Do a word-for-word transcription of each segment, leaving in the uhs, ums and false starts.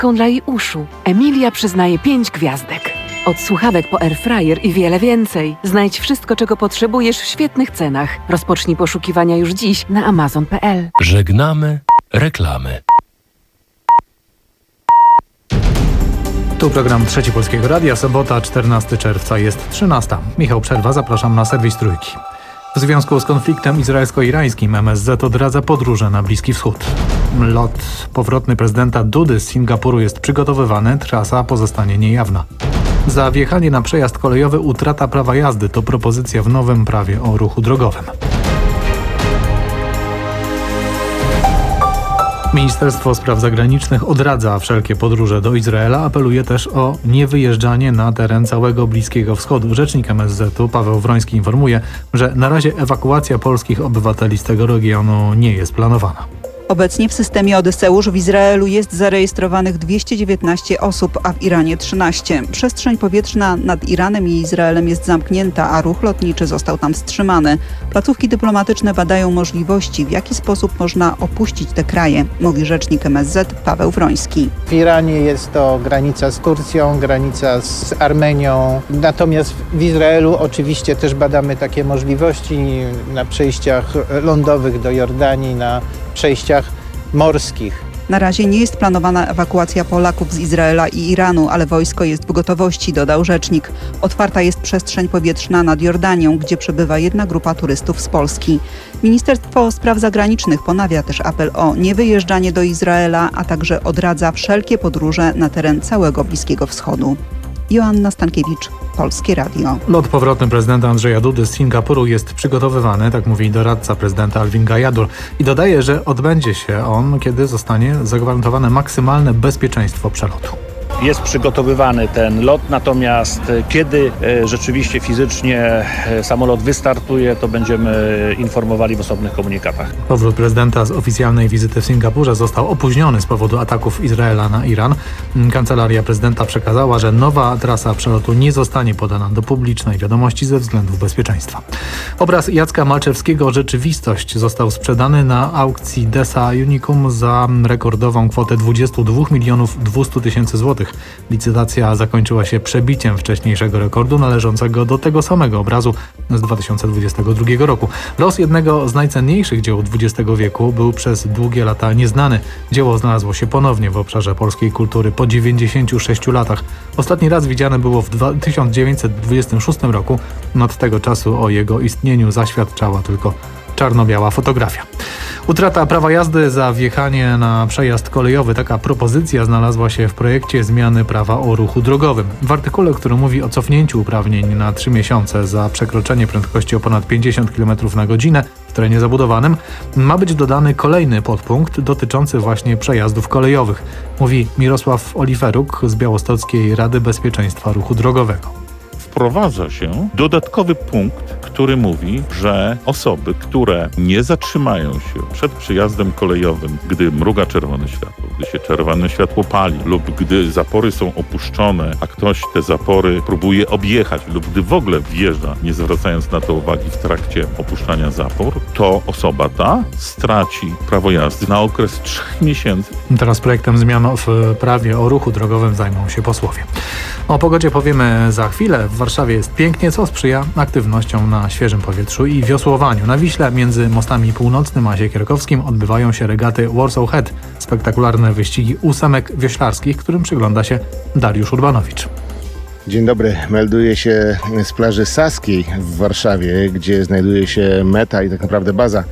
lekką dla jej uszu. Emilia przyznaje pięć gwiazdek. Od słuchawek po airfryer i wiele więcej. Znajdź wszystko, czego potrzebujesz w świetnych cenach. Rozpocznij poszukiwania już dziś na amazon kropka p l. Żegnamy reklamy. Tu program Trzeci Polskiego Radia, sobota, czternastego czerwca, jest trzynasta. Michał Przerwa, zapraszam na serwis Trójki. W związku z konfliktem izraelsko-irańskim M S Z odradza podróże na Bliski Wschód. Lot powrotny prezydenta Dudy z Singapuru jest przygotowywany, trasa pozostanie niejawna. Za wjechanie na przejazd kolejowy utrata prawa jazdy to propozycja w nowym prawie o ruchu drogowym. Ministerstwo Spraw Zagranicznych odradza wszelkie podróże do Izraela, apeluje też o niewyjeżdżanie na teren całego Bliskiego Wschodu. Rzecznik M S Z-u Paweł Wroński informuje, że na razie ewakuacja polskich obywateli z tego regionu nie jest planowana. Obecnie w systemie Odyseusz w Izraelu jest zarejestrowanych dwieście dziewiętnaście osób, a w Iranie trzynaście. Przestrzeń powietrzna nad Iranem i Izraelem jest zamknięta, a ruch lotniczy został tam wstrzymany. Placówki dyplomatyczne badają możliwości, w jaki sposób można opuścić te kraje, mówi rzecznik M S Z Paweł Wroński. W Iranie jest to granica z Turcją, granica z Armenią. Natomiast w Izraelu oczywiście też badamy takie możliwości na przejściach lądowych do Jordanii, na przejściach morskich. Na razie nie jest planowana ewakuacja Polaków z Izraela i Iranu, ale wojsko jest w gotowości, dodał rzecznik. Otwarta jest przestrzeń powietrzna nad Jordanią, gdzie przebywa jedna grupa turystów z Polski. Ministerstwo Spraw Zagranicznych ponawia też apel o niewyjeżdżanie do Izraela, a także odradza wszelkie podróże na teren całego Bliskiego Wschodu. Joanna Stankiewicz, Polskie Radio. Lot powrotny prezydenta Andrzeja Dudy z Singapuru jest przygotowywany, tak mówi doradca prezydenta Alvin Gajadur. I dodaje, że odbędzie się on, kiedy zostanie zagwarantowane maksymalne bezpieczeństwo przelotu. Jest przygotowywany ten lot, natomiast kiedy rzeczywiście fizycznie samolot wystartuje, to będziemy informowali w osobnych komunikatach. Powrót prezydenta z oficjalnej wizyty w Singapurze został opóźniony z powodu ataków Izraela na Iran. Kancelaria prezydenta przekazała, że nowa trasa przelotu nie zostanie podana do publicznej wiadomości ze względów bezpieczeństwa. Obraz Jacka Malczewskiego Rzeczywistość został sprzedany na aukcji Desa Unicum za rekordową kwotę dwadzieścia dwa milionów dwieście tysięcy złotych. Licytacja zakończyła się przebiciem wcześniejszego rekordu należącego do tego samego obrazu z dwa tysiące dwudziestego drugiego roku. Los jednego z najcenniejszych dzieł dwudziestego wieku był przez długie lata nieznany. Dzieło znalazło się ponownie w obszarze polskiej kultury po dziewięćdziesięciu sześciu latach. Ostatni raz widziane było w tysiąc dziewięćset dwudziestym szóstym roku. Od tego czasu o jego istnieniu zaświadczała tylko czarno-biała fotografia. Utrata prawa jazdy za wjechanie na przejazd kolejowy. Taka propozycja znalazła się w projekcie zmiany prawa o ruchu drogowym. W artykule, który mówi o cofnięciu uprawnień na trzy miesiące za przekroczenie prędkości o ponad pięćdziesiąt kilometrów na godzinę w terenie zabudowanym, ma być dodany kolejny podpunkt dotyczący właśnie przejazdów kolejowych, mówi Mirosław Oliferuk z Białostockiej Rady Bezpieczeństwa Ruchu Drogowego. Wprowadza się dodatkowy punkt, który mówi, że osoby, które nie zatrzymają się przed przejazdem kolejowym, gdy mruga czerwone światło, gdy się czerwone światło pali lub gdy zapory są opuszczone, a ktoś te zapory próbuje objechać lub gdy w ogóle wjeżdża, nie zwracając na to uwagi w trakcie opuszczania zapor, to osoba ta straci prawo jazdy na okres trzech miesięcy. Teraz projektem zmian w prawie o ruchu drogowym zajmą się posłowie. O pogodzie powiemy za chwilę. W Warszawie jest pięknie, co sprzyja aktywnościom na świeżym powietrzu i wiosłowaniu. Na Wiśle między mostami Północnym a Siekierkowskim odbywają się regaty Warsaw Head. Spektakularne wyścigi ósemek wioślarskich, którym przygląda się Dariusz Urbanowicz. Dzień dobry, melduję się z plaży Saskiej w Warszawie, gdzie znajduje się meta i tak naprawdę baza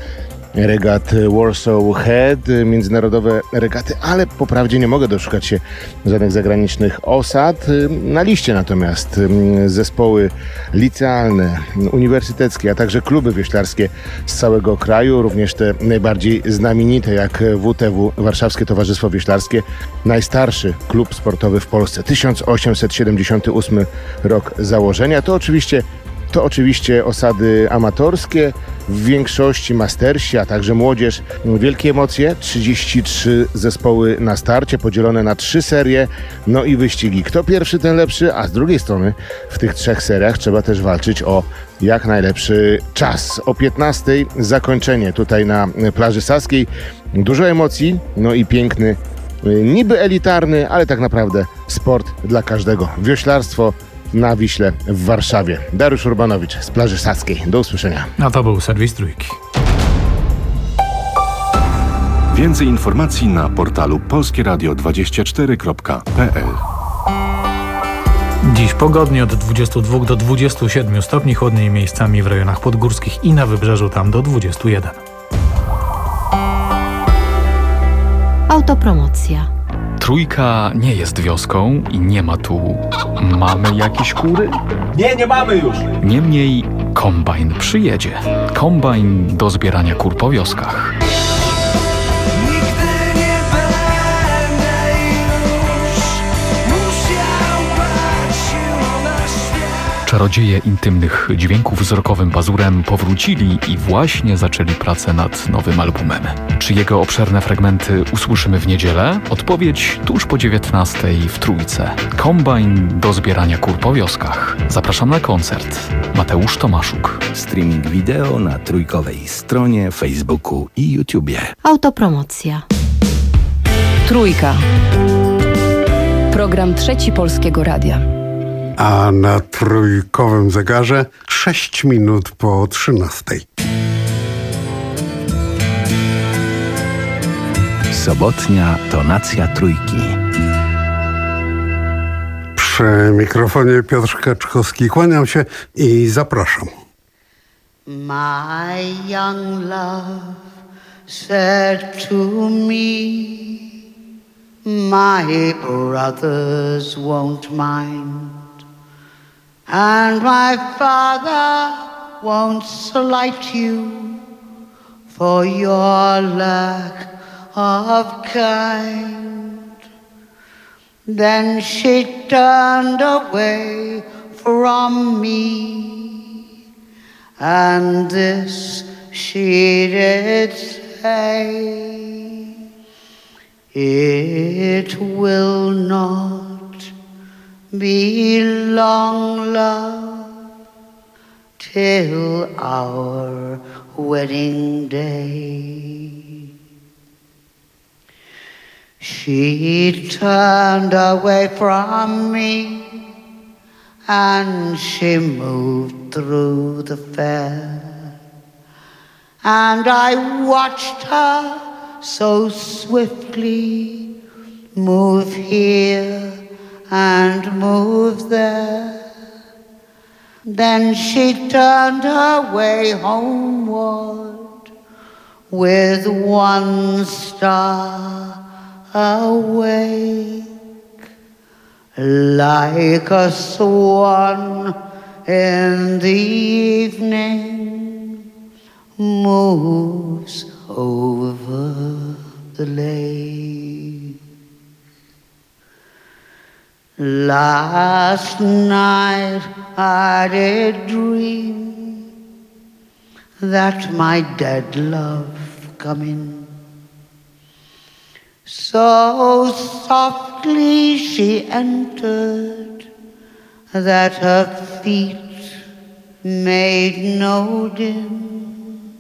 regat Warsaw Head, międzynarodowe regaty, ale po prawdzie nie mogę doszukać się żadnych zagranicznych osad. Na liście natomiast zespoły licealne, uniwersyteckie, a także kluby wioślarskie z całego kraju, również te najbardziej znamienite jak W T W, Warszawskie Towarzystwo Wioślarskie, najstarszy klub sportowy w Polsce, tysiąc osiemset siedemdziesiąty ósmy rok założenia. To oczywiście To oczywiście osady amatorskie, w większości mastersi, a także młodzież. Wielkie emocje, trzydzieści trzy zespoły na starcie, podzielone na trzy serie, no i wyścigi. Kto pierwszy, ten lepszy, a z drugiej strony w tych trzech seriach trzeba też walczyć o jak najlepszy czas. O piętnastej zakończenie tutaj na plaży Saskiej. Dużo emocji, no i piękny niby elitarny, ale tak naprawdę sport dla każdego. Wioślarstwo na Wiśle w Warszawie. Dariusz Urbanowicz z plaży Saskiej. Do usłyszenia. A to był serwis Trójki. Więcej informacji na portalu polskie radio dwadzieścia cztery kropka p l. Dziś pogodnie od dwudziestu dwóch do dwudziestu siedmiu stopni, chłodniej miejscami w rejonach podgórskich i na wybrzeżu tam do dwudziestu jeden. Autopromocja. Trójka nie jest wioską i nie ma tu... Mamy jakieś kury? Nie, nie mamy już! Niemniej kombajn przyjedzie. Kombajn do zbierania kur po wioskach. Czarodzieje intymnych dźwięków wzrokowym pazurem powrócili i właśnie zaczęli pracę nad nowym albumem. Czy jego obszerne fragmenty usłyszymy w niedzielę? Odpowiedź tuż po dziewiętnastej w Trójce. Kombajn do zbierania kur po wioskach. Zapraszam na koncert. Mateusz Tomaszuk. Streaming wideo na trójkowej stronie, Facebooku i YouTubie. Autopromocja. Trójka. Program Trzeci Polskiego Radia. A na trójkowym zegarze sześć minut po trzynastej. Sobotnia tonacja Trójki. Przy mikrofonie Piotr Kaczkowski. Kłaniam się i zapraszam. My young love said to me, my brothers won't mind, and my father won't slight you for your lack of kind. Then she turned away from me, and this she did say, it will not be long, love, till our wedding day. She turned away from me, and she moved through the fair, and I watched her so swiftly move here and move there. Then she turned her way homeward with one star awake, like a swan in the evening moves over the lake. Last night I did dream that my dead love come in. So softly she entered that her feet made no din,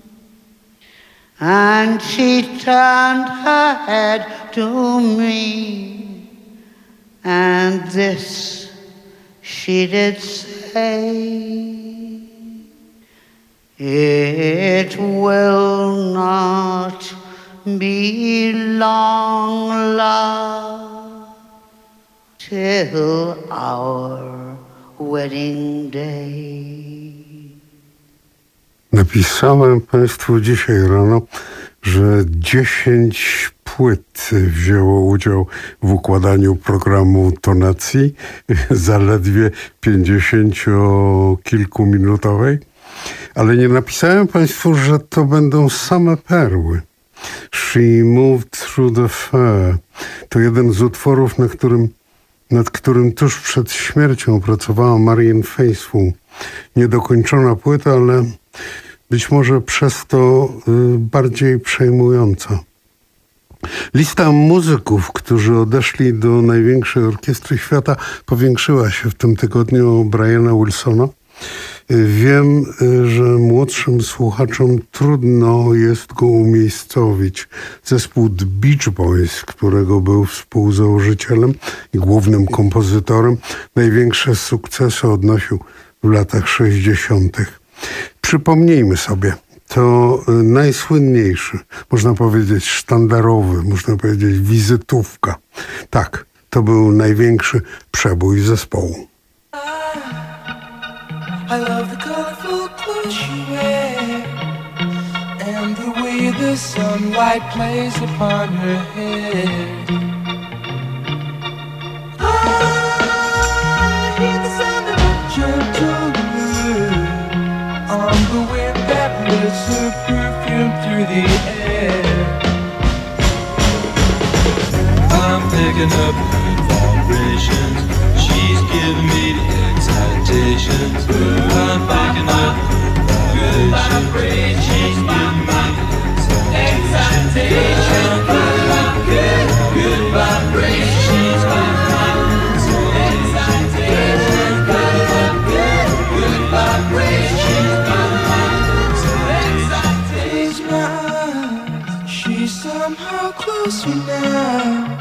and she turned her head to me, and this she did say, it will not be long, love, till our wedding day. Napisałem Państwu dzisiaj rano, że dziesięć płyt wzięło udział w układaniu programu tonacji, zaledwie pięćdziesięciokilkuminutowej, ale nie napisałem Państwu, że to będą same perły. She Moved Through the Fair to jeden z utworów, na którym, nad którym tuż przed śmiercią pracowała Marianne Faithfull. Niedokończona płyta, ale być może przez to y, bardziej przejmująca. Lista muzyków, którzy odeszli do największej orkiestry świata, powiększyła się w tym tygodniu o Briana Wilsona. Wiem, że młodszym słuchaczom trudno jest go umiejscowić. Zespół The Beach Boys, którego był współzałożycielem i głównym kompozytorem, największe sukcesy odnosił w latach sześćdziesiątych. Przypomnijmy sobie, to najsłynniejszy, można powiedzieć sztandarowy, można powiedzieć wizytówka. Tak, to był największy przebój zespołu. I love the colorful clothes you wear and the way the sunlight plays upon her head. I hear the sound of a gentle wind on the wind that lifts her perfume through the air. I'm picking up good vibrations. She's giving me the excitations. I'm picking up good vibrations. She's giving me the excitations. Good, good vibrations. She's giving me the excitations. Good, good vibrations. She's giving me the excitations. My eyes, she's somehow closer now.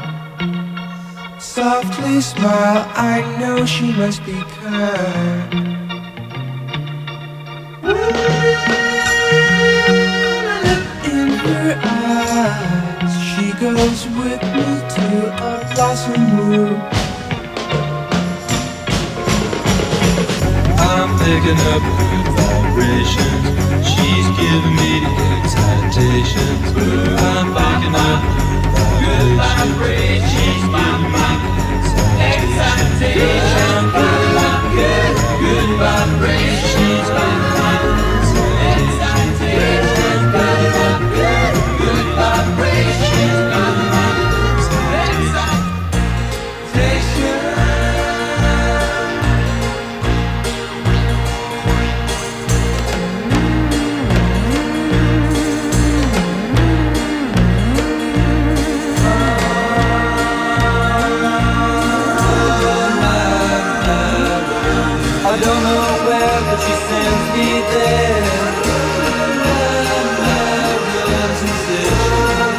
Softly smile, I know she must be kind. In her eyes, she goes with me to a blossom room. I'm picking up good vibrations. She's giving me the excitations. I'm picking up good vibrations. She's giving me excitation, good, good vibrations. She's giving me excitation, good, good, good vibrations. She's giving me excitation. I don't know where, but she sends me there. My sensation,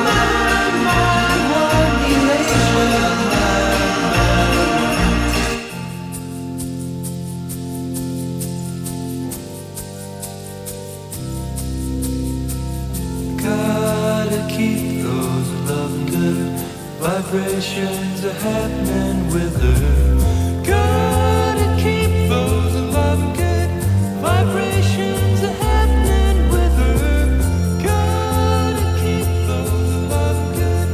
my elation. Gotta keep those loving good vibrations are happening with her. Gotta keep those love good vibrations are happening with her. Gotta keep those love good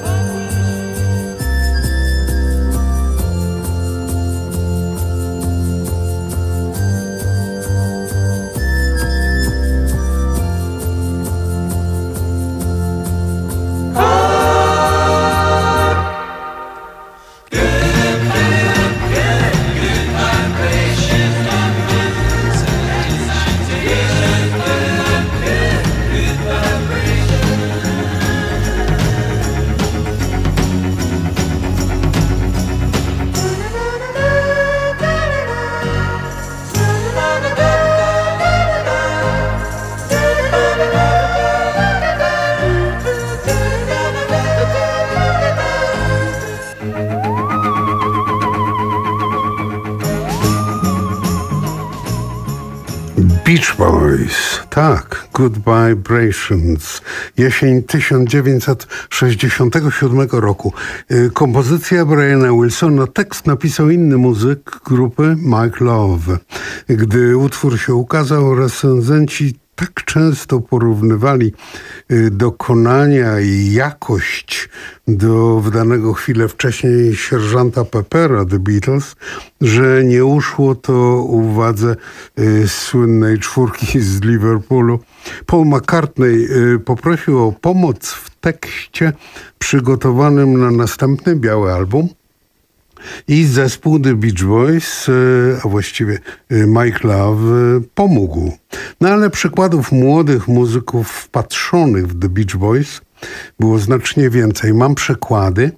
Beach Boys, tak, Good Vibrations, jesień tysiąc dziewięćset sześćdziesiątego siódmego roku. Kompozycja Briana Wilsona, tekst napisał inny muzyk grupy Mike Love. Gdy utwór się ukazał, recenzenci tak często porównywali dokonania i jakość do wydanego chwilę wcześniej sierżanta Peppera The Beatles, że nie uszło to uwadze y, słynnej czwórki z Liverpoolu. Paul McCartney y, poprosił o pomoc w tekście przygotowanym na następny biały album. I zespół The Beach Boys, a właściwie Mike Love, pomógł. No ale przykładów młodych muzyków wpatrzonych w The Beach Boys było znacznie więcej. Mam przykłady.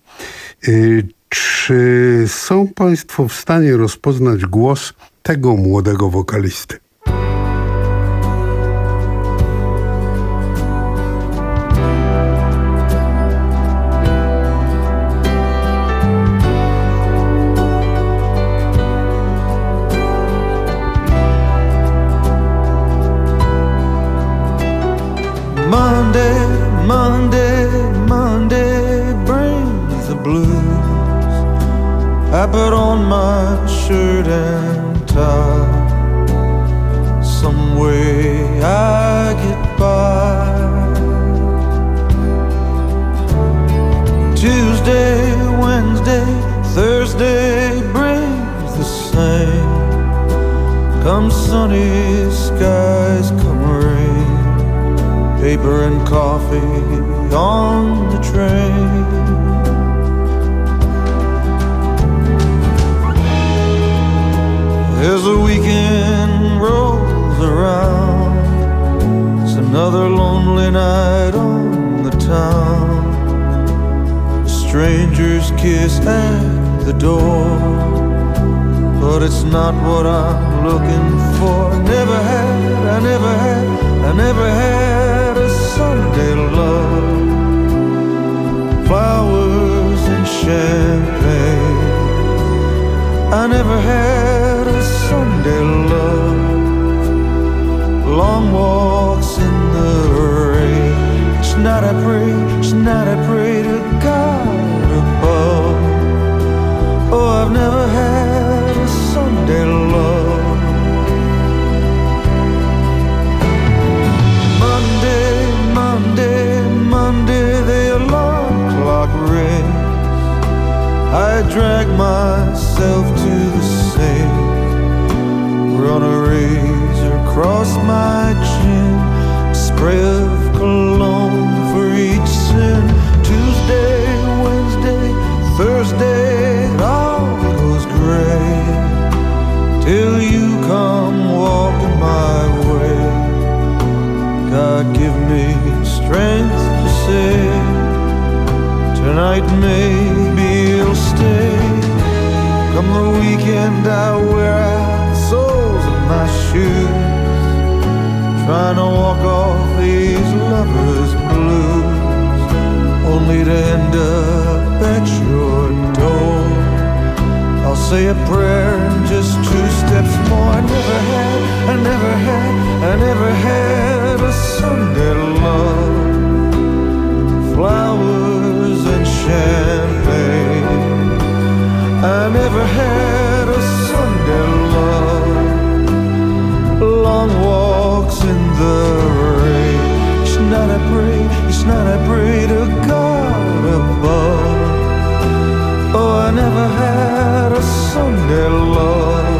Czy są Państwo w stanie rozpoznać głos tego młodego wokalisty? I put on my shirt and tie. Some way I get by. Tuesday, Wednesday, Thursday brings the same. Come sunny skies, come rain. Paper and coffee on the train. As the weekend rolls around, it's another lonely night on the town. A stranger's kiss at the door, but it's not what I'm looking for. Never had, I never had, I never had a Sunday love. Flowers and champagne, I never had a Sunday love. Long walks in the rain, each night I pray, each night I pray to God above. Oh, I've never had a Sunday love. Monday, Monday, Monday, the alarm clock rings. I drag myself to the sink, run a razor across my chin, a spray of cologne for each sin. Tuesday, Wednesday, Thursday, it all goes gray, till you come walking my way. God give me strength to say, tonight maybe you'll stay. Come the weekend I wear out the soles of my shoes, trying to walk off these lovers' blues, only to end up at your door. I'll say a prayer and just two steps more. I never had, I never had, I never had a Sunday love. Flowers and champagne, I never had a Sunday love. Long walks in the rain, each night I pray, each night I pray to God above. Oh, I never had a Sunday love.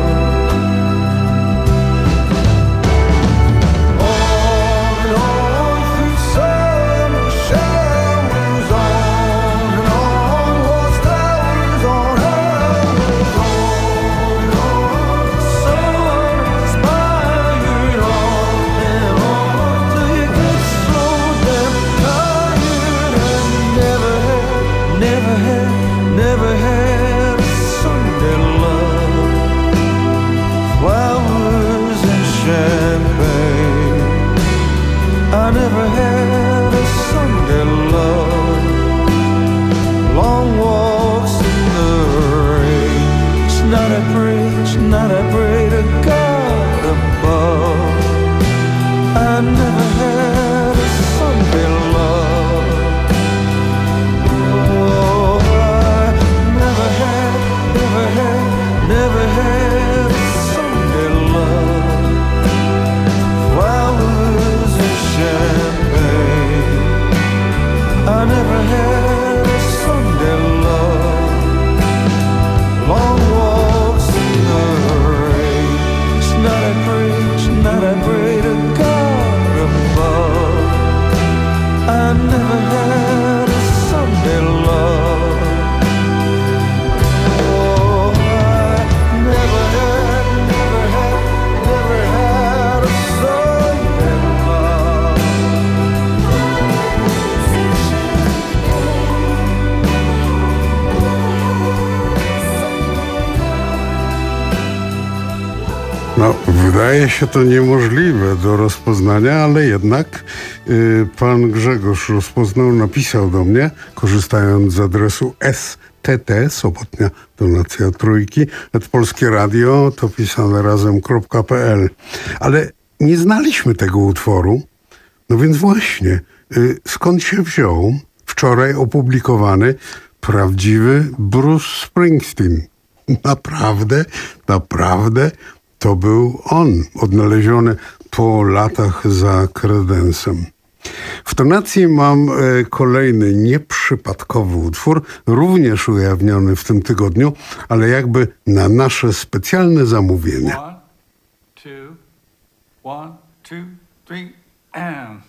Never had a Sunday love. Flowers and champagne, I never had a Sunday love. Long walks in the rain, each night I pray, each night I pray to God above. I never had a Sunday love. Never had a Sunday love. Flowers and champagne, I never had a Sunday love. Long walks in the rain, each night I pray, each night I pray to God above. I never had a Sunday love. No, wydaje się to niemożliwe do rozpoznania, ale jednak y, pan Grzegorz rozpoznał, napisał do mnie, korzystając z adresu S T T, sobotnia donacja trójki, at Polskie Radio, to pisane razem kropka p l. Ale nie znaliśmy tego utworu, no więc właśnie, y, skąd się wziął wczoraj opublikowany prawdziwy Bruce Springsteen? Naprawdę, naprawdę to był on, odnaleziony po latach za kredensem. W tonacji mam e, kolejny nieprzypadkowy utwór, również ujawniony w tym tygodniu, ale jakby na nasze specjalne zamówienie. One, two, one, two, three, and...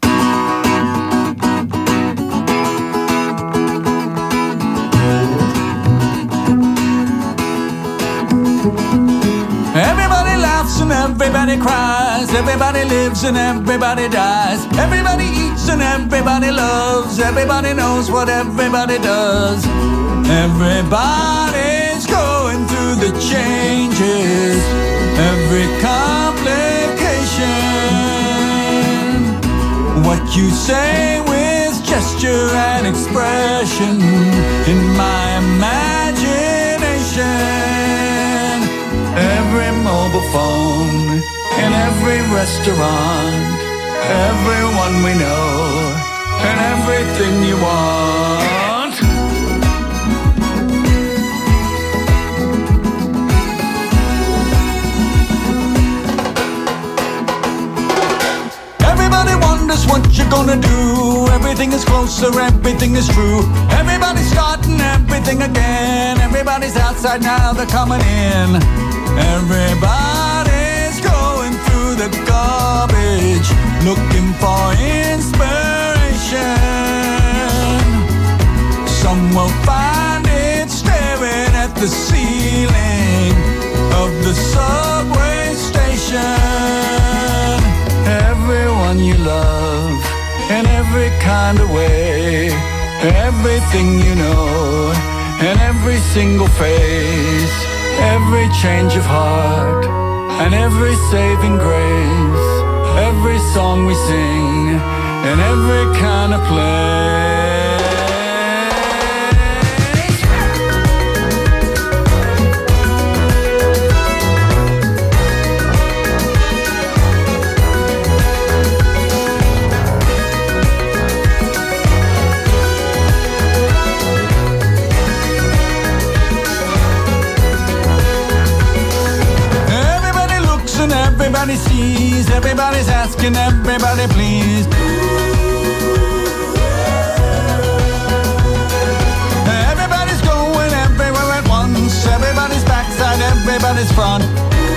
Everybody laughs and everybody cries. Everybody lives and everybody dies. Everybody eats and everybody loves. Everybody knows what everybody does. Everybody's going through the changes. Every complication. What you say with gesture and expression in my imagination. Every mobile phone, in every restaurant, everyone we know, and everything you want. Everybody wonders what you're gonna do. Everything is closer, everything is true. Everybody's starting everything again. Everybody's outside now, they're coming in. Everybody's going through the garbage, looking for inspiration. Some will find it staring at the ceiling of the subway station. Everyone you love, in every kind of way, everything you know, in every single face. Every change of heart and every saving grace, every song we sing in every kind of place. Everybody sees, everybody's asking, everybody please. Everybody's going everywhere at once. Everybody's backside, everybody's front.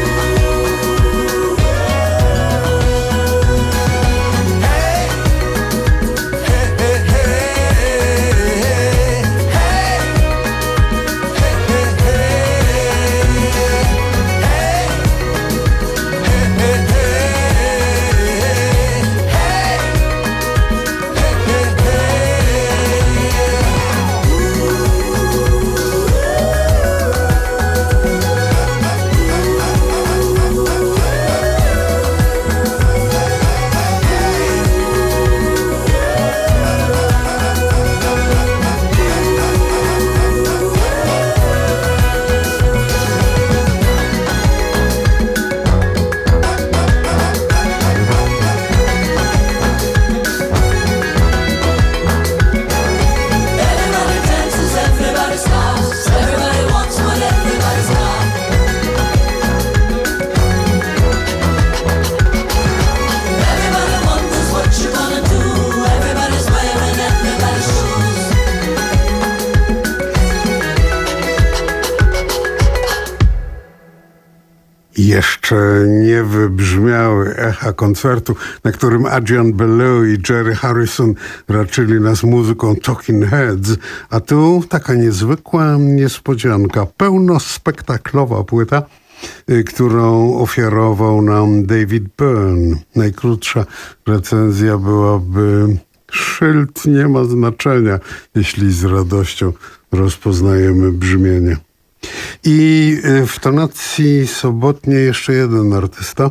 Jeszcze nie wybrzmiały echa koncertu, na którym Adrian Belew i Jerry Harrison raczyli nas muzyką Talking Heads, a tu taka niezwykła niespodzianka, pełnospektaklowa płyta, którą ofiarował nam David Byrne. Najkrótsza recenzja byłaby: szyld nie ma znaczenia, jeśli z radością rozpoznajemy brzmienie. I w tonacji sobotniej jeszcze jeden artysta,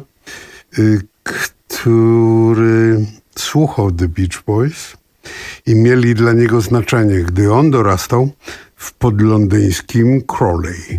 który słuchał The Beach Boys i mieli dla niego znaczenie, gdy on dorastał w podlondyńskim Crawley.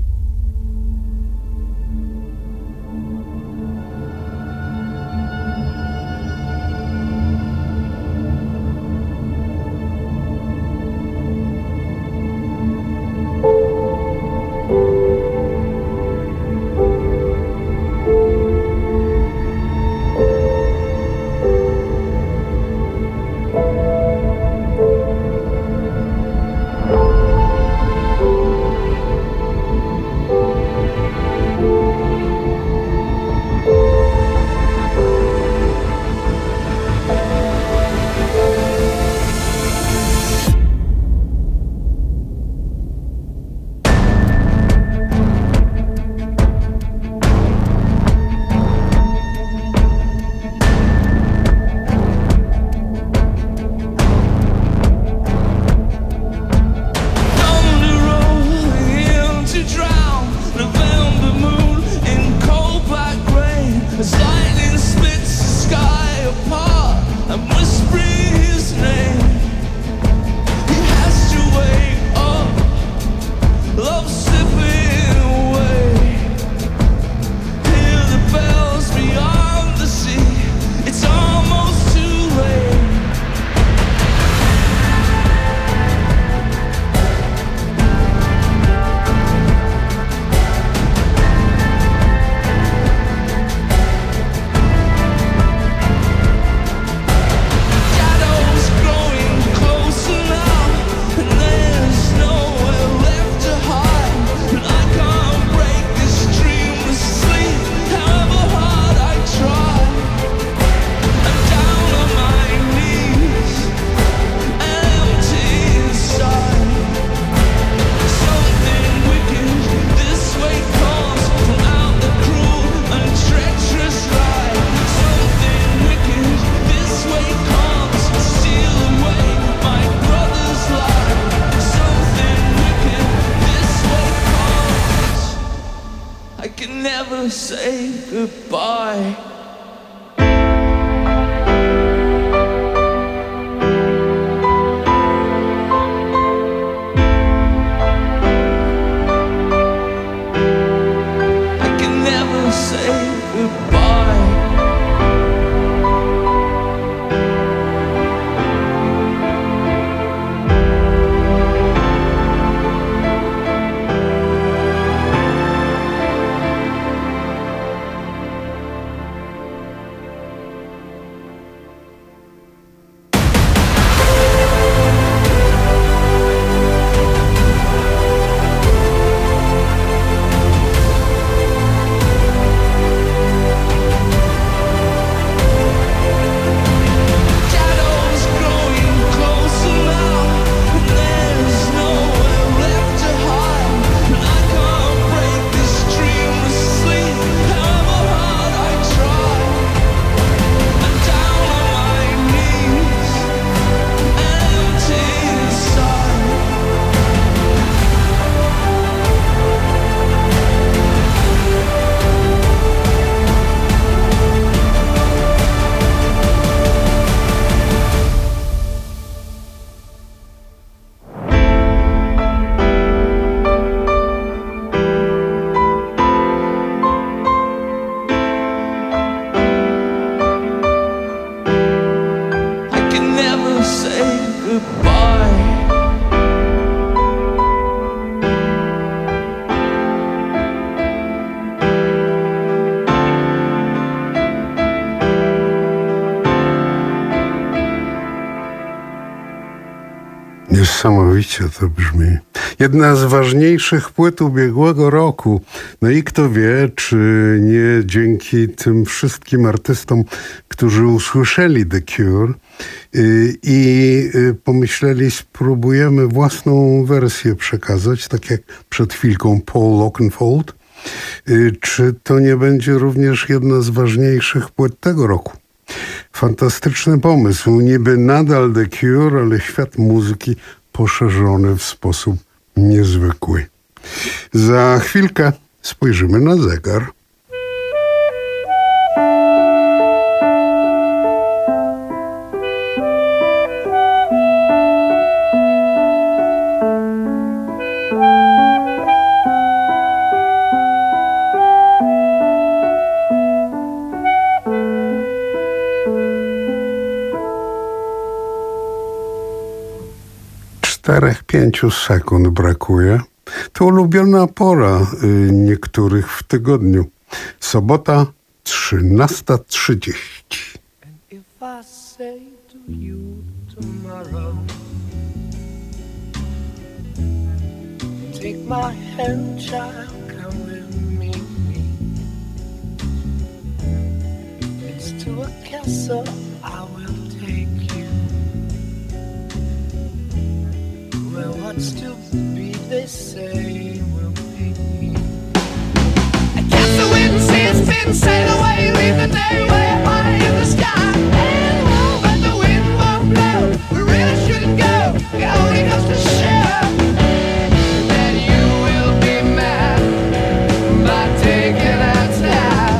can never say goodbye. I can never say goodbye. Niesamowicie to brzmi. Jedna z ważniejszych płyt ubiegłego roku. No i kto wie, czy nie dzięki tym wszystkim artystom, którzy usłyszeli The Cure i pomyśleli, spróbujemy własną wersję przekazać, tak jak przed chwilką Paul Oakenfold, czy to nie będzie również jedna z ważniejszych płyt tego roku. Fantastyczny pomysł. Niby nadal The Cure, ale świat muzyki poszerzony w sposób niezwykły. Za chwilkę spojrzymy na zegar. Czterech, pięciu sekund brakuje. To ulubiona pora y, niektórych w tygodniu. Sobota, trzynasta trzydzieści. If I say to you tomorrow, take my hand, child, come with me. It's to a castle I will take you, where what's to be, they say, will be. A castle wind sails, been sail away, leave the day way high in the sky. But the wind won't blow, we really shouldn't go. It only goes to show that you will be mad by taking our time.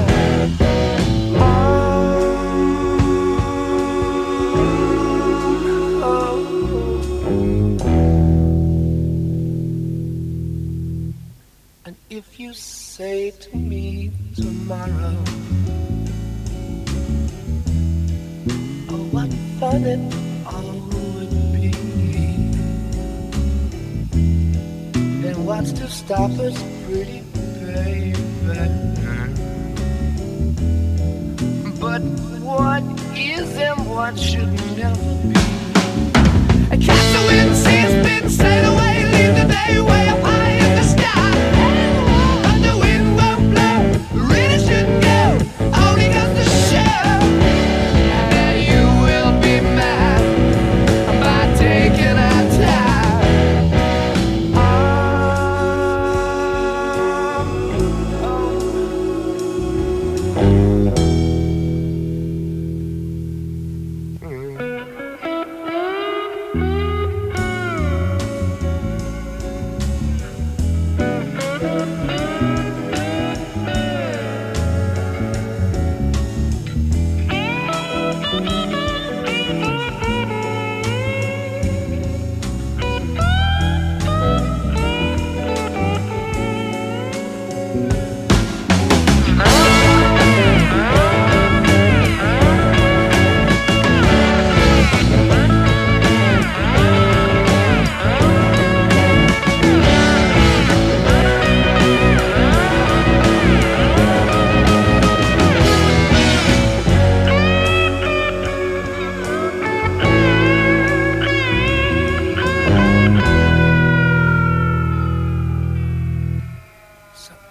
And if you say to me tomorrow, oh, what fun it all would be, then what's to stop us, pretty baby? But what is and what should never be? A castle wind sails, been sail away, leave the day way up high in the sky. But the wind won't blow, really shouldn't go, only goes to show that you will be mad by taking our time.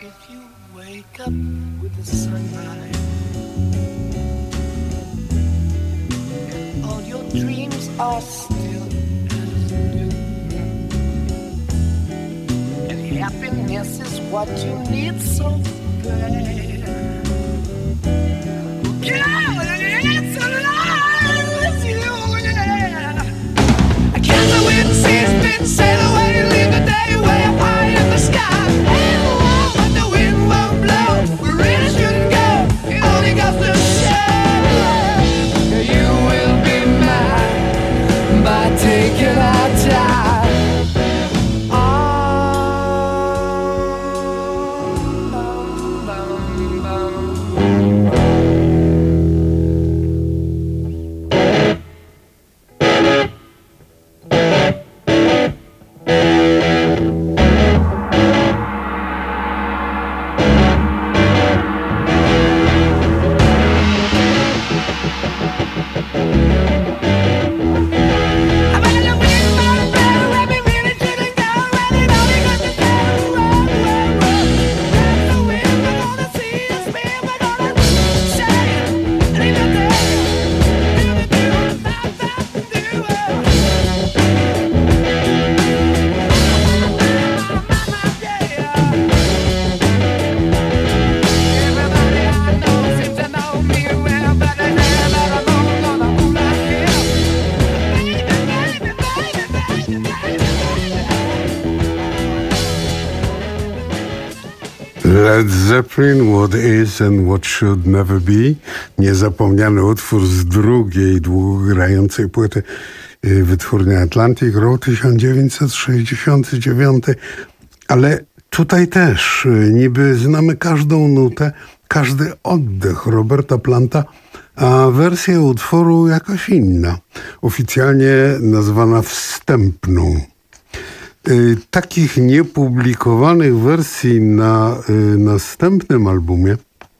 if you wake up with the sunlight. And all your dreams are still as new. And happiness is what you need so bad. Yeah, it's alive with you, yeah. I can't the wind sees been sail away, leave the day way up high in the sky. And the warm, but the wind won't blow. We really shouldn't go. It only goes to show you will be mine by taking our time. Led Zeppelin, What Is and What Should Never Be. Niezapomniany utwór z drugiej długogrającej płyty wytwórni Atlantic, rok tysiąc dziewięćset sześćdziesiąty dziewiąty. Ale tutaj też niby znamy każdą nutę, każdy oddech Roberta Planta, a wersja utworu jakaś inna, oficjalnie nazwana wstępną. Takich niepublikowanych wersji na y, następnym albumie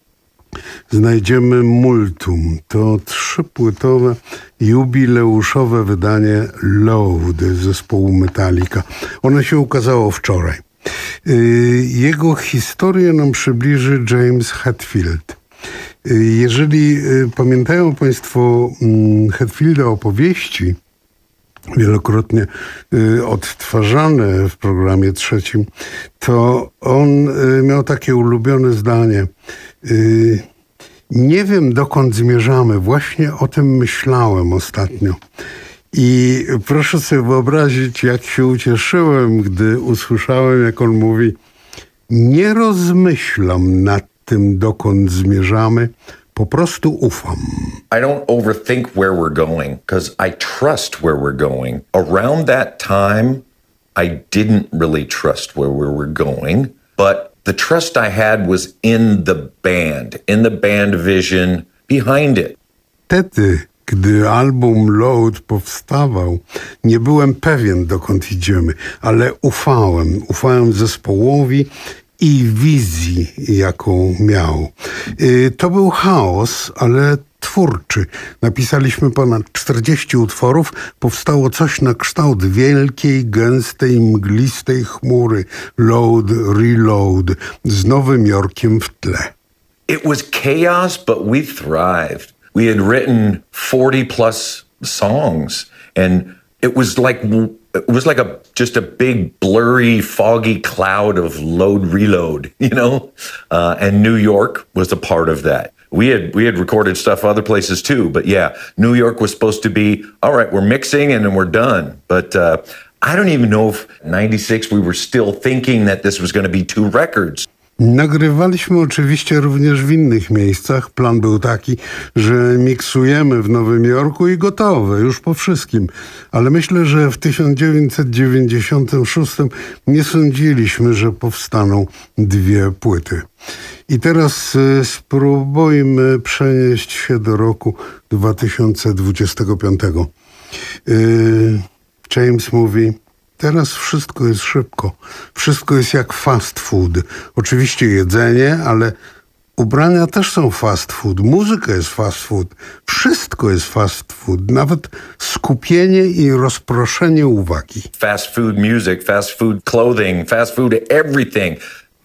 znajdziemy multum. To trzypłytowe, jubileuszowe wydanie Load zespołu Metallica. Ono się ukazało wczoraj. Y, jego historię nam przybliży James Hetfield. Y, jeżeli y, pamiętają Państwo y, Hetfielda opowieści, wielokrotnie y, odtwarzane w programie trzecim, to on y, miał takie ulubione zdanie. Y, nie wiem, dokąd zmierzamy. Właśnie o tym myślałem ostatnio. I proszę sobie wyobrazić, jak się ucieszyłem, gdy usłyszałem, jak on mówi: nie rozmyślam nad tym, dokąd zmierzamy, po prostu ufam. I don't overthink where we're going because I trust where we're going. Around that time, I didn't really trust where we were going, but the trust I had was in the band, in the band vision behind it. Wtedy, gdy album Load powstawał, nie byłem pewien, dokąd idziemy, ale ufałem. Ufałem zespołowi i wizji, jaką miał. To był chaos, ale twórczy. Napisaliśmy ponad czterdzieści utworów. Powstało coś na kształt wielkiej, gęstej, mglistej chmury. Load, Reload, z Nowym Jorkiem w tle. It was chaos, but we thrived. We had written forty plus songs, and it was like it was like a just a big blurry, foggy cloud of load, reload, you know. Uh, and New York was a part of that. We had we had recorded stuff other places too, but yeah, New York was supposed to be all right. We're mixing and then we're done. But uh, I don't even know if ninety-six we were still thinking that this was going to be two records. Nagrywaliśmy oczywiście również w innych miejscach. Plan był taki, że miksujemy w Nowym Jorku i gotowe, już po wszystkim. Ale myślę, że w tysiąc dziewięćset dziewięćdziesiątym szóstym nie sądziliśmy, że powstaną dwie płyty. I teraz y, spróbujmy przenieść się do roku dwa tysiące dwudziestego piątego. Y, James mówi: teraz wszystko jest szybko. Wszystko jest jak fast food. Oczywiście jedzenie, ale ubrania też są fast food. Muzyka jest fast food. Wszystko jest fast food. Nawet skupienie i rozproszenie uwagi. Fast food music, fast food clothing, fast food everything.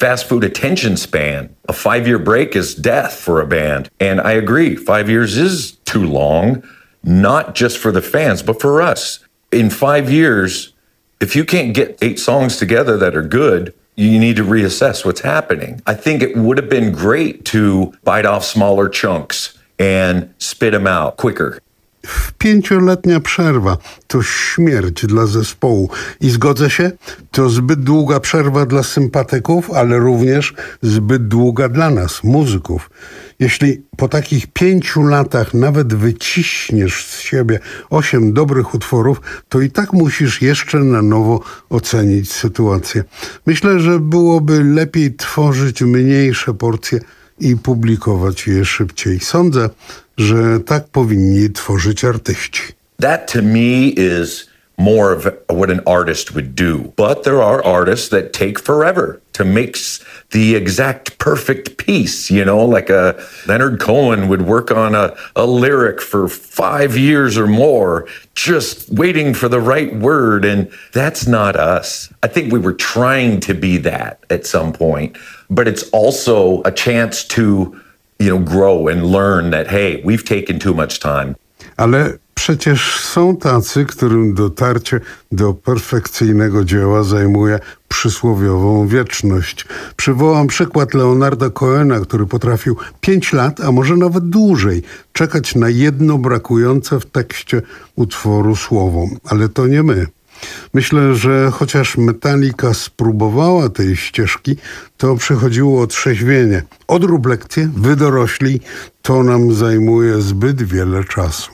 fast food attention span. A five-year break is death for a band. And I agree, five years is too long, not just for the fans, but for us. In five years, if you can't get eight songs together that are good, you need to reassess what's happening. I think it would have been great to bite off smaller chunks and spit them out quicker. Pięcioletnia przerwa to śmierć dla zespołu. I zgodzę się, to zbyt długa przerwa dla sympatyków, ale również zbyt długa dla nas, muzyków. Jeśli po takich pięciu latach nawet wyciśniesz z siebie osiem dobrych utworów, to i tak musisz jeszcze na nowo ocenić sytuację. Myślę, że byłoby lepiej tworzyć mniejsze porcje i publikować je szybciej. Sądzę, że tak powinni tworzyć artyści. That to me is more of what an artist would do. But there are artists that take forever to make the exact perfect piece, you know, like a Leonard Cohen would work on a, a lyric for five years or more, just waiting for the right word. And that's not us. I think we were trying to be that at some point, but it's also a chance to, you know, grow and learn that, hey, we've taken too much time. Ale przecież są tacy, którym dotarcie do perfekcyjnego dzieła zajmuje przysłowiową wieczność. Przywołam przykład Leonarda Cohena, który potrafił pięć lat, a może nawet dłużej, czekać na jedno brakujące w tekście utworu słowo. Ale to nie my. Myślę, że chociaż Metallica spróbowała tej ścieżki, to przychodziło otrzeźwienie. Odrób lekcję, wy dorośli, to nam zajmuje zbyt wiele czasu.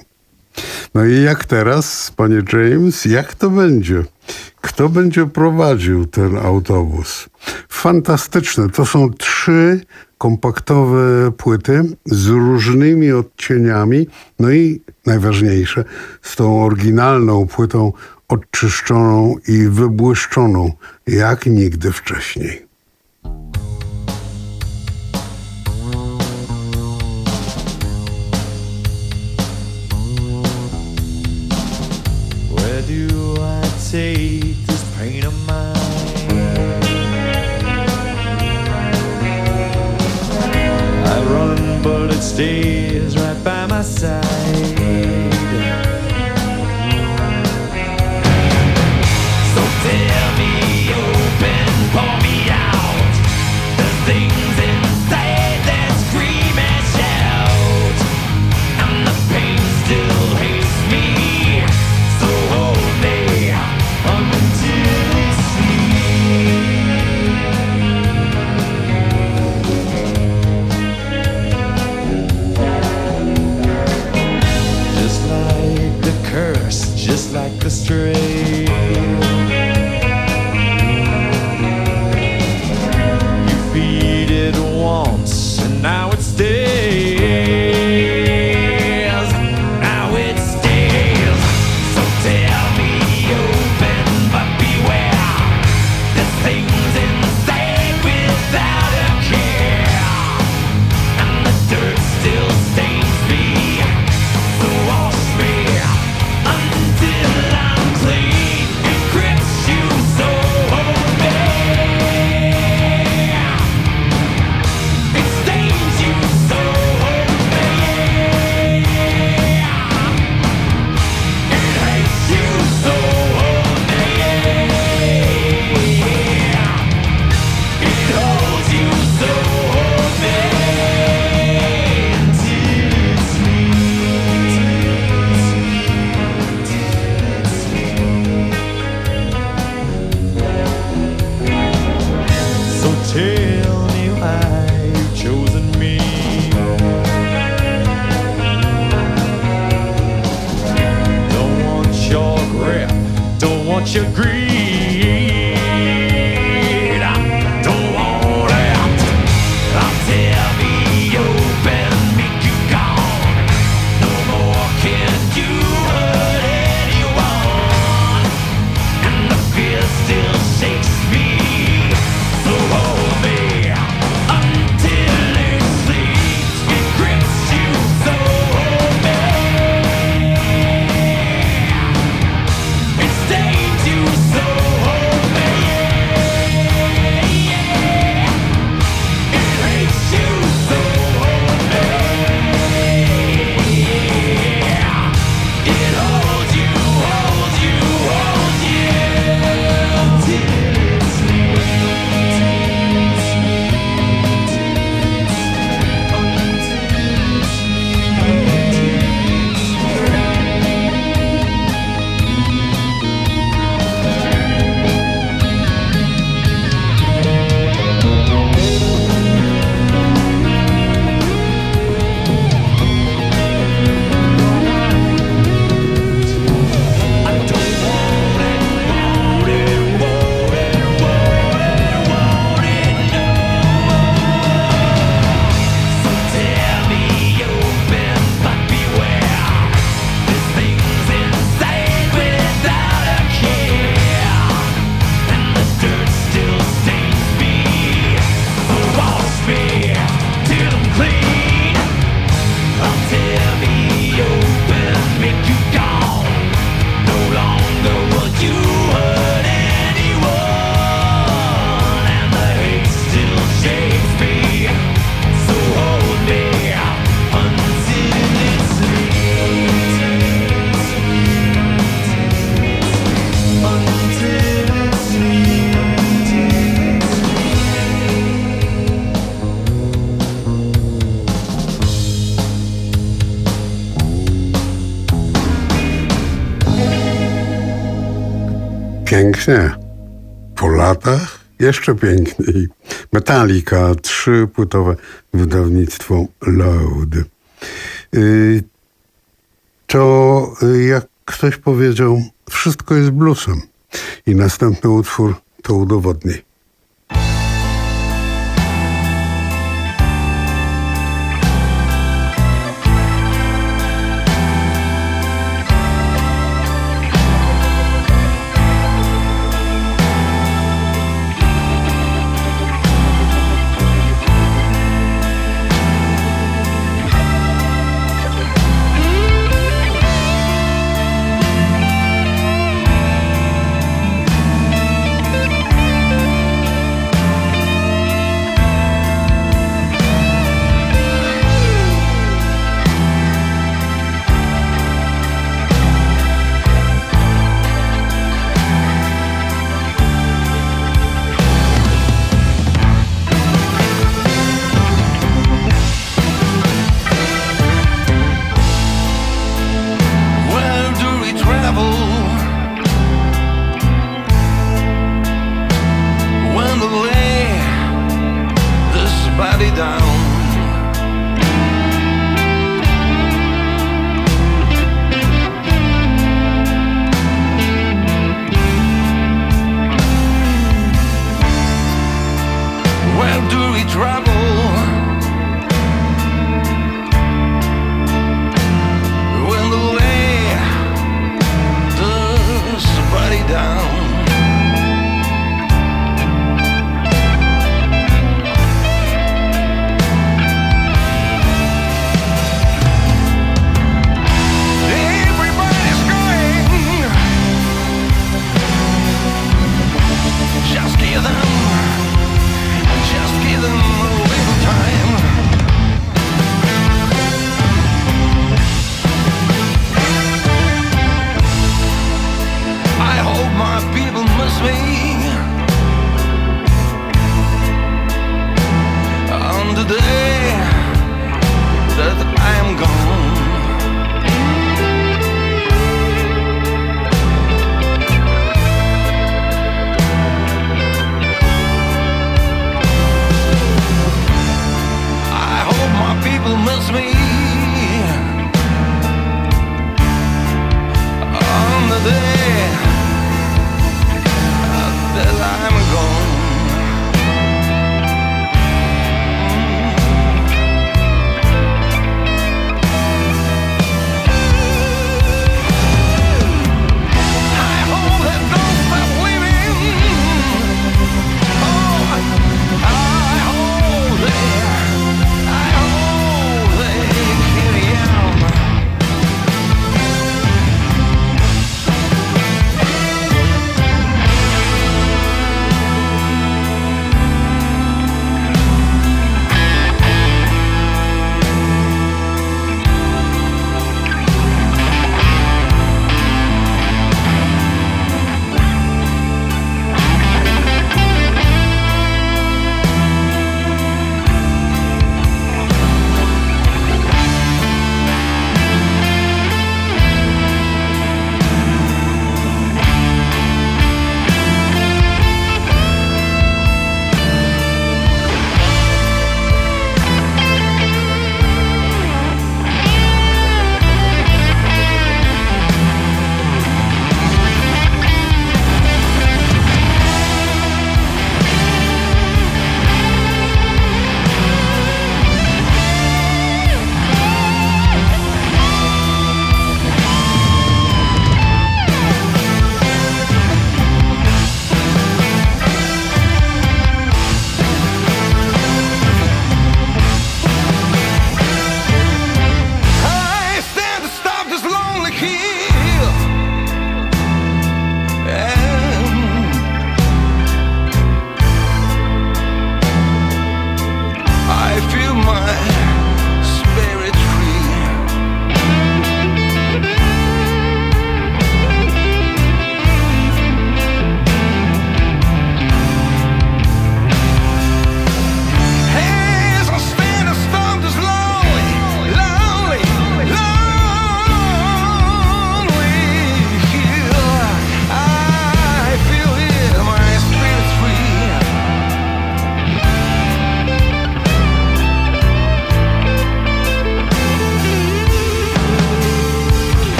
No i jak teraz, panie James, jak to będzie? Kto będzie prowadził ten autobus? Fantastyczne. To są trzy kompaktowe płyty z różnymi odcieniami. No i najważniejsze, z tą oryginalną płytą odczyszczoną i wybłyszczoną jak nigdy wcześniej. Where do I take this pain of mine? I run, but it stays right by my side. So tear me open, pour me out. The things inside that scream and shout, and the pain still hates me. So hold me until we sleep. Just like the curse, just like the stray. You feed it once, and now it stays. Now it stays. So tear me open, but beware. There's things inside without a care, and the dirt still stains me. So wash me until I'm clean. It grips you, so hold me. It stains you, so hold me. It hates you, so hold me. It holds you, so hold me. Until it's So tell me why you've chosen me. Don't want your grip, don't want your greed. Don't want it. I'll tear me open, make you gone. No more can you hurt anyone, and the fear still shakes me. So hold me until it sleeps. It grips you, so hold me. It stains you, so Pięknie. Po latach jeszcze piękniej. Metallica, trzypłytowe wydawnictwo Loud. Yy, to jak ktoś powiedział, wszystko jest bluesem. I następny utwór to udowodni.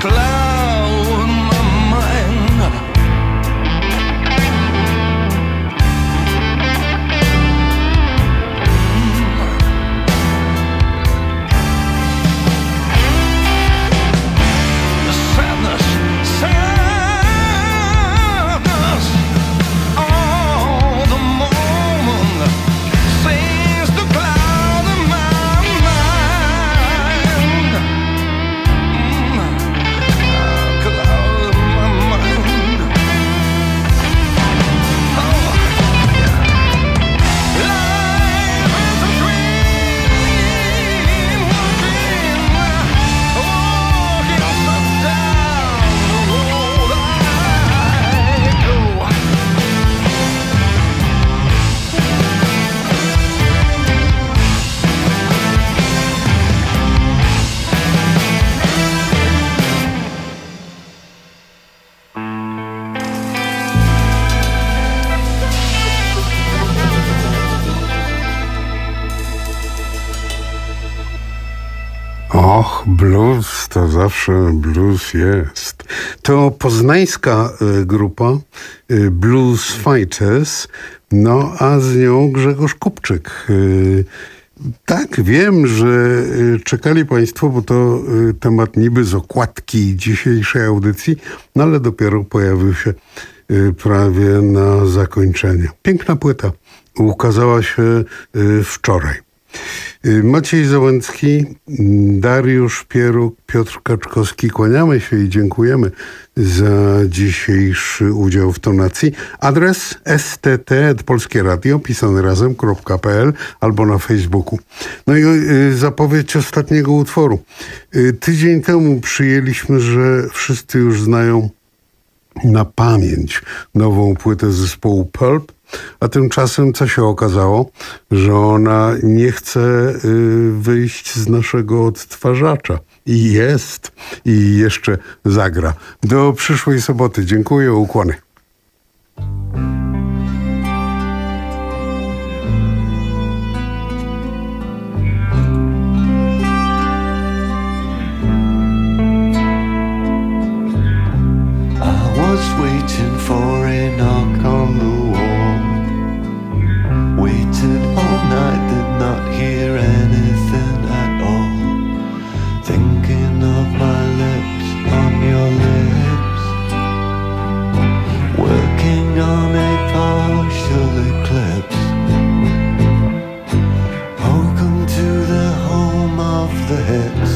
cloud in my mind. The sadness, sadness, all the moment seems to cloud in my mind. Cloud in my mind. Oh, life is a dream, one dream, walking up and down the road I go. Och, blues to zawsze blues jest. To poznańska y, grupa y, Blues Fighters, no a z nią Grzegorz Kupczyk. Y, tak, wiem, że y, czekali Państwo, bo to y, temat niby z okładki dzisiejszej audycji, no ale dopiero pojawił się y, prawie na zakończenie. Piękna płyta ukazała się y, wczoraj. Maciej Załęcki, Dariusz Pieruk, Piotr Kaczkowski. Kłaniamy się i dziękujemy za dzisiejszy udział w tonacji. Adres s t t at polskie radio pisane razem kropka p l albo na Facebooku. No i y, zapowiedź ostatniego utworu. Y, tydzień temu przyjęliśmy, że wszyscy już znają na pamięć nową płytę zespołu Pulp. A tymczasem co się okazało? Że ona nie chce y, wyjść z naszego odtwarzacza. I jest. I jeszcze zagra. Do przyszłej soboty. Dziękuję. Ukłony. I was waiting for a knock on the wall. Waited all night, did not hear anything at all. Thinking of my lips on your lips. Working on a partial eclipse. Welcome to the home of the hits.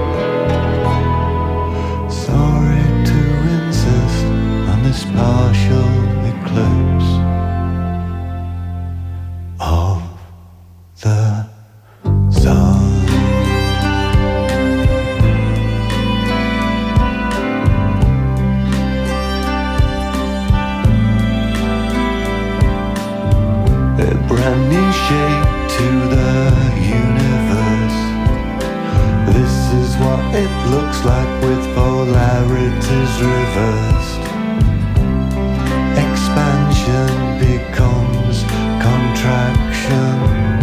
Sorry to insist on this partial eclipse of the sun. A brand new shape to the universe. This is what it looks like with polarities reversed. Expansion becomes contraction.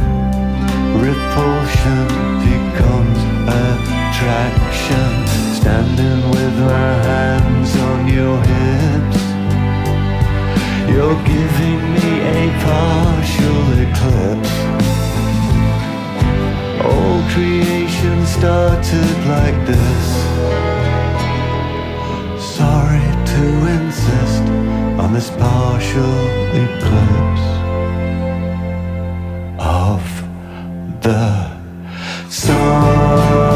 Repulsion becomes attraction. Standing with my hands on your hips. You're giving me a partial eclipse. All creation started like this. Sorry to insist on this partial eclipse of the sun.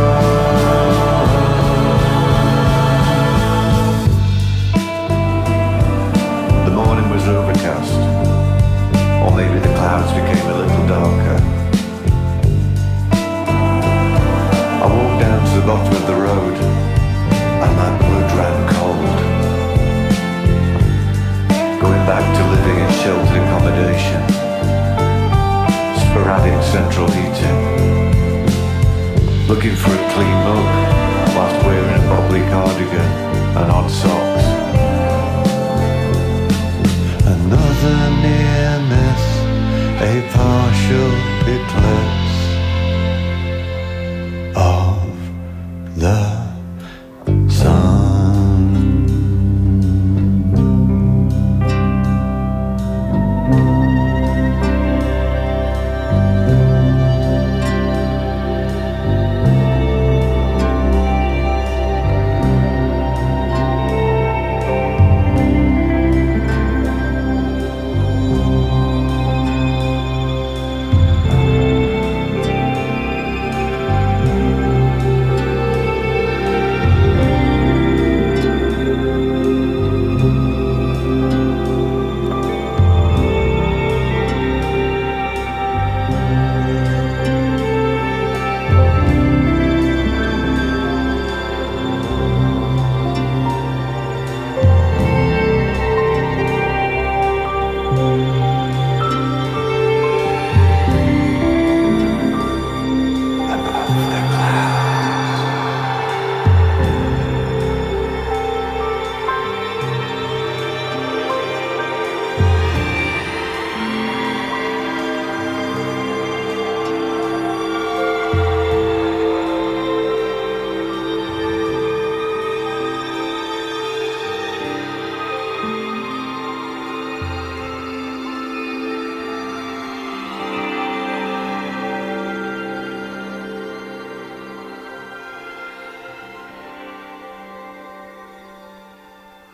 The morning was overcast, or maybe the clouds became a little darker. I walked down to the bottom of the road, and my blood ran cold. Going back to living in sheltered accommodation, sporadic central heating, looking for a clean mug whilst wearing a bobbly cardigan and odd socks. Another near miss, a partial eclipse of the sun.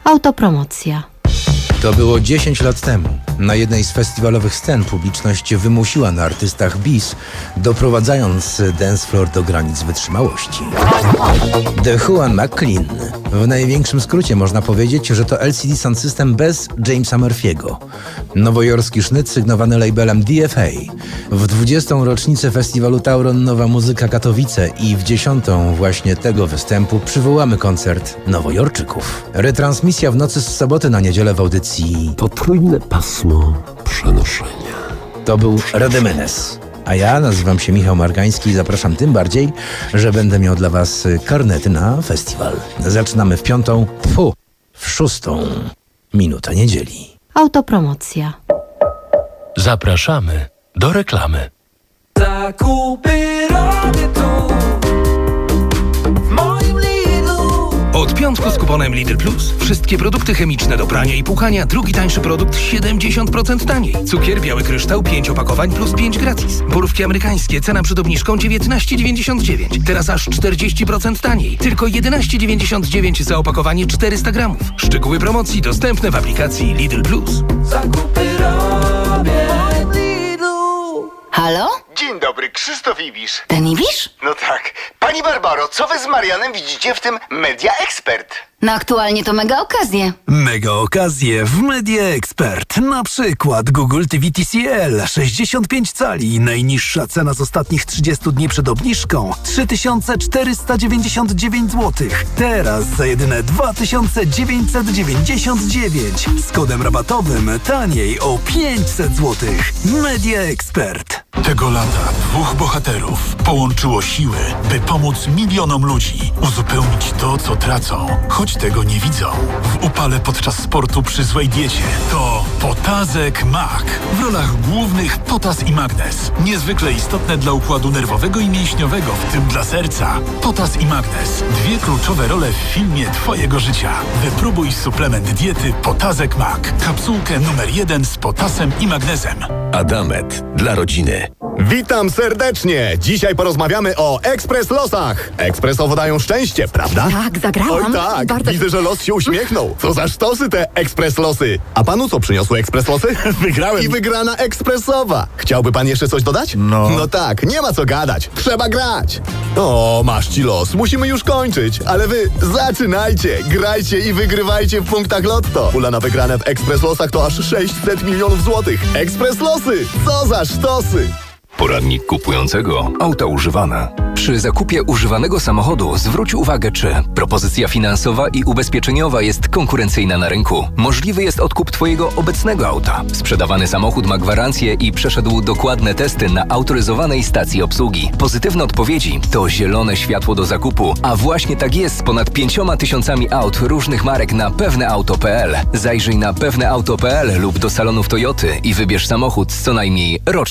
Autopromocja. To było dziesięć lat temu. Na jednej z festiwalowych scen publiczność wymusiła na artystach bis, doprowadzając dance floor do granic wytrzymałości. The Juan McLean. W największym skrócie można powiedzieć, że to L C D Sound System bez Jamesa Murphy'ego. Nowojorski sznyt sygnowany labelem D F A. W dwudziestą rocznicę festiwalu Tauron Nowa Muzyka Katowice i w dziesiątą właśnie tego występu przywołamy koncert Nowojorczyków. Retransmisja w nocy z soboty na niedzielę w audycji Potrójne pasmo przenoszenia. To był Rademenes. A ja nazywam się Michał Margański i zapraszam tym bardziej, że będę miał dla was karnety na festiwal. Zaczynamy w piątą, tfu, w szóstą minutę niedzieli. Autopromocja. Zapraszamy do reklamy. Zakupy robię tu, w moim Lidlu. Od piątku z kuponem Lidl Plus. Wszystkie produkty chemiczne do prania i płukania. Drugi tańszy produkt siedemdziesiąt procent taniej. Cukier biały kryształ pięć opakowań plus pięć gratis. Borówki amerykańskie cena przed obniżką dziewiętnaście dziewięćdziesiąt dziewięć. Teraz aż czterdzieści procent taniej. Tylko jedenaście dziewięćdziesiąt dziewięć za opakowanie czterysta gramów. Szczegóły promocji dostępne w aplikacji Lidl Plus. Zakupy robię w Lidlu. Halo? Dzień dobry, Krzysztof Ibisz. Ten Ibisz? No tak. Pani Barbaro, co wy z Marianem widzicie w tym Media Expert? No aktualnie to mega okazje. Mega okazje w Media Expert. Na przykład Google T V T C L sześćdziesiąt pięć cali. Najniższa cena z ostatnich trzydziestu dni przed obniżką trzy tysiące czterysta dziewięćdziesiąt dziewięć złotych. Teraz za jedyne dwa tysiące dziewięćset dziewięćdziesiąt dziewięć. Z kodem rabatowym taniej o pięćset złotych. Media Expert. Tego lata dwóch bohaterów połączyło siły, by pomóc milionom ludzi uzupełnić to, co tracą, choć tego nie widzą. W upale podczas sportu przy złej diecie to Potazek Mak. W rolach głównych Potas i Magnes. Niezwykle istotne dla układu nerwowego i mięśniowego, w tym dla serca. Potas i Magnes. Dwie kluczowe role w filmie twojego życia. Wypróbuj suplement diety Potazek Mak. Kapsułkę numer jeden z potasem i magnezem. Adamet dla rodziny. Witam serdecznie! Dzisiaj porozmawiamy o Ekspres Losach. Ekspresowo dają szczęście, prawda? Tak, zagrałam. Oj tak, Bardzo... widzę, że los się uśmiechnął. Co za sztosy te Ekspres Losy. A panu co przyniosły Ekspres Losy? Wygrałem. I wygrana ekspresowa. Chciałby pan jeszcze coś dodać? No. No tak, nie ma co gadać. Trzeba grać. O, masz ci los. Musimy już kończyć. Ale wy zaczynajcie, grajcie i wygrywajcie w punktach Lotto. Pula na wygrane w Ekspres Losach to aż sześćset milionów złotych. Ekspres Losy. Co za sztosy. Poradnik kupującego auta używane. Przy zakupie używanego samochodu zwróć uwagę, czy propozycja finansowa i ubezpieczeniowa jest konkurencyjna na rynku. Możliwy jest odkup Twojego obecnego auta. Sprzedawany samochód ma gwarancję i przeszedł dokładne testy na autoryzowanej stacji obsługi. Pozytywne odpowiedzi to zielone światło do zakupu, a właśnie tak jest z ponad pięcioma tysiącami aut różnych marek na pewneauto kropka p l. Zajrzyj na pewneauto kropka p l lub do salonów Toyoty i wybierz samochód z co najmniej rocznym